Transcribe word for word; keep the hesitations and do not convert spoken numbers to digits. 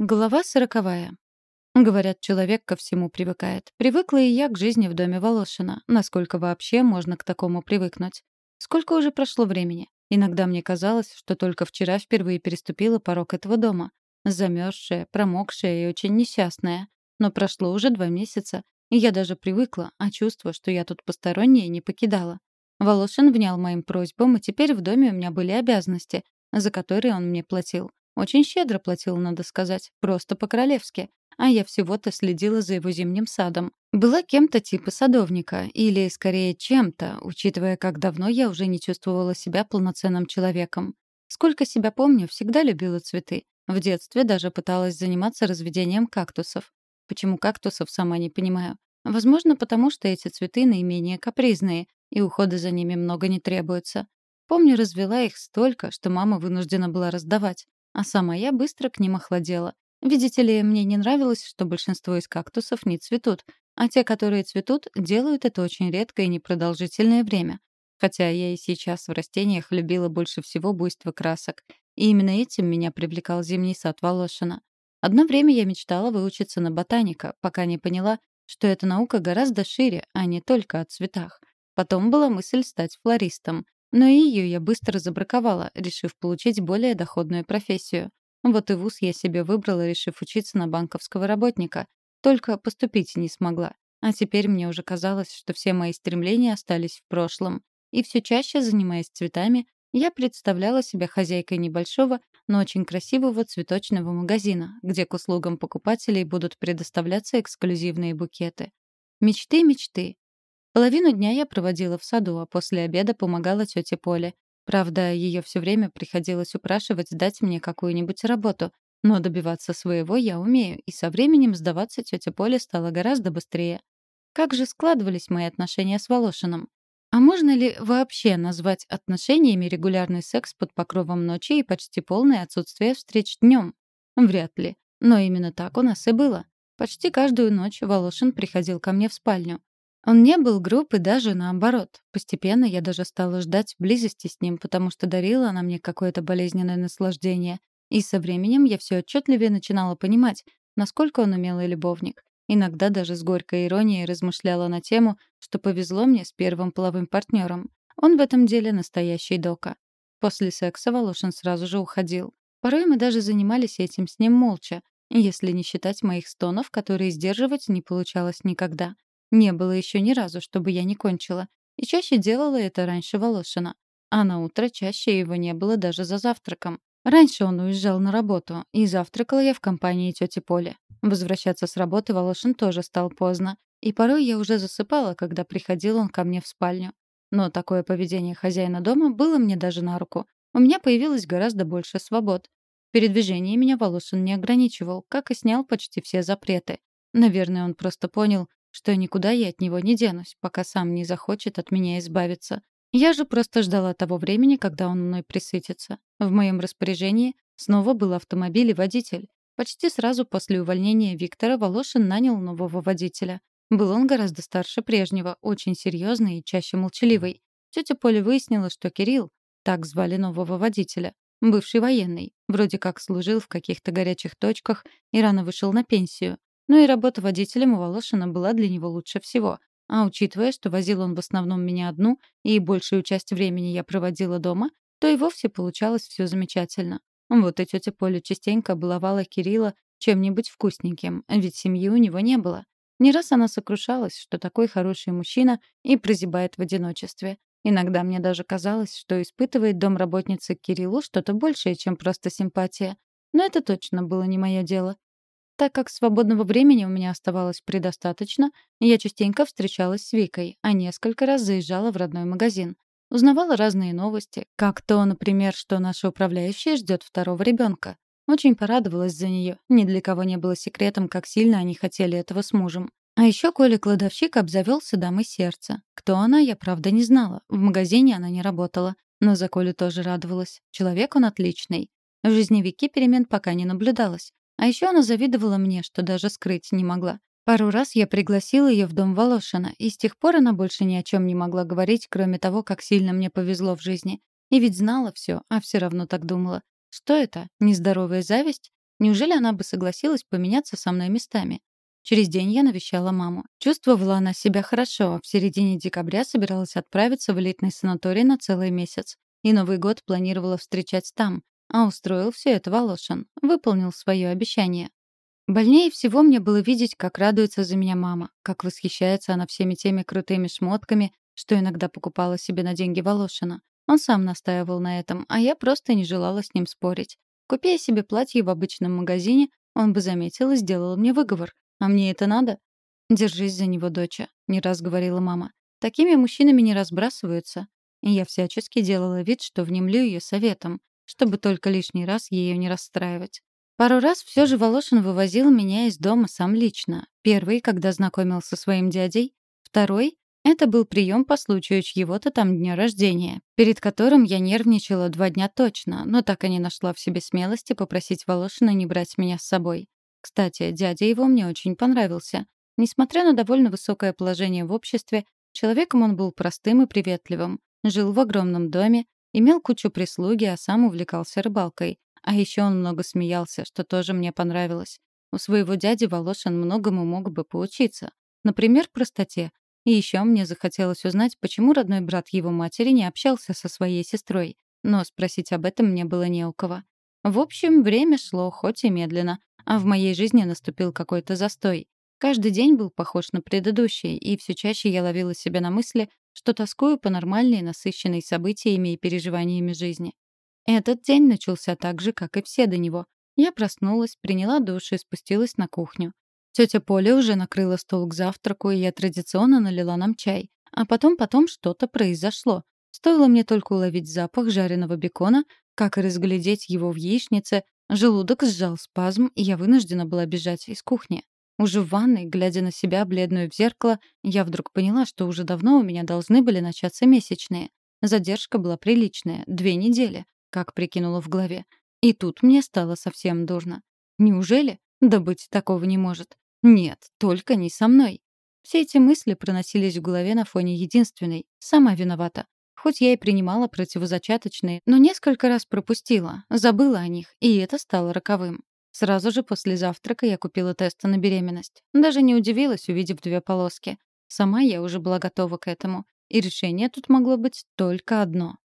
Глава сороковая. Говорят, человек ко всему привыкает. Привыкла и я к жизни в доме Волошина. Насколько вообще можно к такому привыкнуть? Сколько уже прошло времени? Иногда мне казалось, что только вчера впервые переступила порог этого дома. Замерзшая, промокшая и очень несчастная. Но прошло уже два месяца, и я даже привыкла, а чувство, что я тут посторонняя, не покидало. Волошин внял моим просьбам, и теперь в доме у меня были обязанности, за которые он мне платил. Очень щедро платил, надо сказать, просто по-королевски. А я всего-то следила за его зимним садом. Была кем-то типа садовника, или, скорее, чем-то, учитывая, как давно я уже не чувствовала себя полноценным человеком. Сколько себя помню, всегда любила цветы. В детстве даже пыталась заниматься разведением кактусов. Почему кактусов, сама не понимаю. Возможно, потому что эти цветы наименее капризные, и ухода за ними много не требуется. Помню, развела их столько, что мама вынуждена была раздавать. А сама я быстро к ним охладела. Видите ли, мне не нравилось, что большинство из кактусов не цветут, а те, которые цветут, делают это очень редко и непродолжительное время. Хотя я и сейчас в растениях любила больше всего буйство красок. И именно этим меня привлекал зимний сад Волошина. Одно время я мечтала выучиться на ботаника, пока не поняла, что эта наука гораздо шире, а не только о цветах. Потом была мысль стать флористом. Но и ее я быстро забраковала, решив получить более доходную профессию. Вот и вуз я себе выбрала, решив учиться на банковского работника. Только поступить не смогла. А теперь мне уже казалось, что все мои стремления остались в прошлом. И все чаще, занимаясь цветами, я представляла себя хозяйкой небольшого, но очень красивого цветочного магазина, где к услугам покупателей будут предоставляться эксклюзивные букеты. Мечты, мечты. Половину дня я проводила в саду, а после обеда помогала тете Поле. Правда, ее все время приходилось упрашивать дать мне какую-нибудь работу, но добиваться своего я умею, и со временем сдаваться тете Поле стало гораздо быстрее. Как же складывались мои отношения с Волошиным? А можно ли вообще назвать отношениями регулярный секс под покровом ночи и почти полное отсутствие встреч днем? Вряд ли. Но именно так у нас и было. Почти каждую ночь Волошин приходил ко мне в спальню. Он не был груб и даже наоборот. Постепенно я даже стала ждать близости с ним, потому что дарила она мне какое-то болезненное наслаждение. И со временем я все отчетливее начинала понимать, насколько он умелый любовник. Иногда даже с горькой иронией размышляла на тему, что повезло мне с первым половым партнером. Он в этом деле настоящий дока. После секса Волошин сразу же уходил. Порой мы даже занимались этим с ним молча, если не считать моих стонов, которые сдерживать не получалось никогда. Не было еще ни разу, чтобы я не кончила. И чаще делала это раньше Волошина. А на утро чаще его не было даже за завтраком. Раньше он уезжал на работу, и завтракала я в компании тети Поли. Возвращаться с работы Волошин тоже стал поздно. И порой я уже засыпала, когда приходил он ко мне в спальню. Но такое поведение хозяина дома было мне даже на руку. У меня появилось гораздо больше свобод. В передвижении меня Волошин не ограничивал, как и снял почти все запреты. Наверное, он просто понял, что никуда я от него не денусь, пока сам не захочет от меня избавиться. Я же просто ждала того времени, когда он мной присытится. В моем распоряжении снова был автомобиль и водитель. Почти сразу после увольнения Виктора Волошин нанял нового водителя. Был он гораздо старше прежнего, очень серьезный и чаще молчаливый. Тетя Поля выяснила, что Кирилл, так звали нового водителя, бывший военный, вроде как служил в каких-то горячих точках и рано вышел на пенсию. Но и работа водителем у Волошина была для него лучше всего. А учитывая, что возил он в основном меня одну, и большую часть времени я проводила дома, то и вовсе получалось все замечательно. Вот и тетя Поля частенько баловала Кирилла чем-нибудь вкусненьким, ведь семьи у него не было. Не раз она сокрушалась, что такой хороший мужчина и прозябает в одиночестве. Иногда мне даже казалось, что испытывает домработница к Кириллу что-то большее, чем просто симпатия. Но это точно было не мое дело. Так как свободного времени у меня оставалось предостаточно, я частенько встречалась с Викой, а несколько раз заезжала в родной магазин. Узнавала разные новости, как то, например, что наша управляющая ждет второго ребенка. Очень порадовалась за нее. Ни для кого не было секретом, как сильно они хотели этого с мужем. А еще Коля-кладовщик обзавелся дамой сердца. Кто она, я правда не знала. В магазине она не работала. Но за Колю тоже радовалась. Человек он отличный. В жизни Вики перемен пока не наблюдалось. А еще она завидовала мне, что даже скрыть не могла. Пару раз я пригласила ее в дом Волошина, и с тех пор она больше ни о чем не могла говорить, кроме того, как сильно мне повезло в жизни. И ведь знала все, а все равно так думала. Что это? Нездоровая зависть? Неужели она бы согласилась поменяться со мной местами? Через день я навещала маму. Чувствовала она себя хорошо, а в середине декабря собиралась отправиться в элитный санаторий на целый месяц. И Новый год планировала встречать там, а устроил все это Волошин. Выполнил свое обещание. Больнее всего мне было видеть, как радуется за меня мама, как восхищается она всеми теми крутыми шмотками, что иногда покупала себе на деньги Волошина. Он сам настаивал на этом, а я просто не желала с ним спорить. Купя себе платье в обычном магазине, он бы заметил и сделал мне выговор. А мне это надо? «Держись за него, доча», — не раз говорила мама. «Такими мужчинами не разбрасываются». И я всячески делала вид, что внемлю ее советом, чтобы только лишний раз ее не расстраивать. Пару раз все же Волошин вывозил меня из дома сам лично. Первый, когда знакомил со своим дядей. Второй — это был прием по случаю чьего-то там дня рождения, перед которым я нервничала два дня точно, но так и не нашла в себе смелости попросить Волошина не брать меня с собой. Кстати, дядя его мне очень понравился. Несмотря на довольно высокое положение в обществе, человеком он был простым и приветливым, жил в огромном доме, имел кучу прислуги, а сам увлекался рыбалкой. А еще он много смеялся, что тоже мне понравилось. У своего дяди Волошин многому мог бы поучиться. Например, простоте. И еще мне захотелось узнать, почему родной брат его матери не общался со своей сестрой. Но спросить об этом мне было не у кого. В общем, время шло, хоть и медленно, а в моей жизни наступил какой-то застой. Каждый день был похож на предыдущий, и все чаще я ловила себя на мысли, что тоскую по нормальной, насыщенной событиями и переживаниями жизни. Этот день начался так же, как и все до него. Я проснулась, приняла душ и спустилась на кухню. Тетя Поля уже накрыла стол к завтраку, и я традиционно налила нам чай. А потом-потом что-то произошло. Стоило мне только уловить запах жареного бекона, как и разглядеть его в яичнице, желудок сжал спазм, и я вынуждена была бежать из кухни. Уже в ванной, глядя на себя, бледную в зеркало, я вдруг поняла, что уже давно у меня должны были начаться месячные. Задержка была приличная — две недели, как прикинула в голове. И тут мне стало совсем дурно. Неужели? Да быть такого не может. Нет, только не со мной. Все эти мысли проносились в голове на фоне единственной. Сама виновата. Хоть я и принимала противозачаточные, но несколько раз пропустила, забыла о них, и это стало роковым. Сразу же после завтрака я купила тесты на беременность. Даже не удивилась, увидев две полоски. Сама я уже была готова к этому, и решение тут могло быть только одно.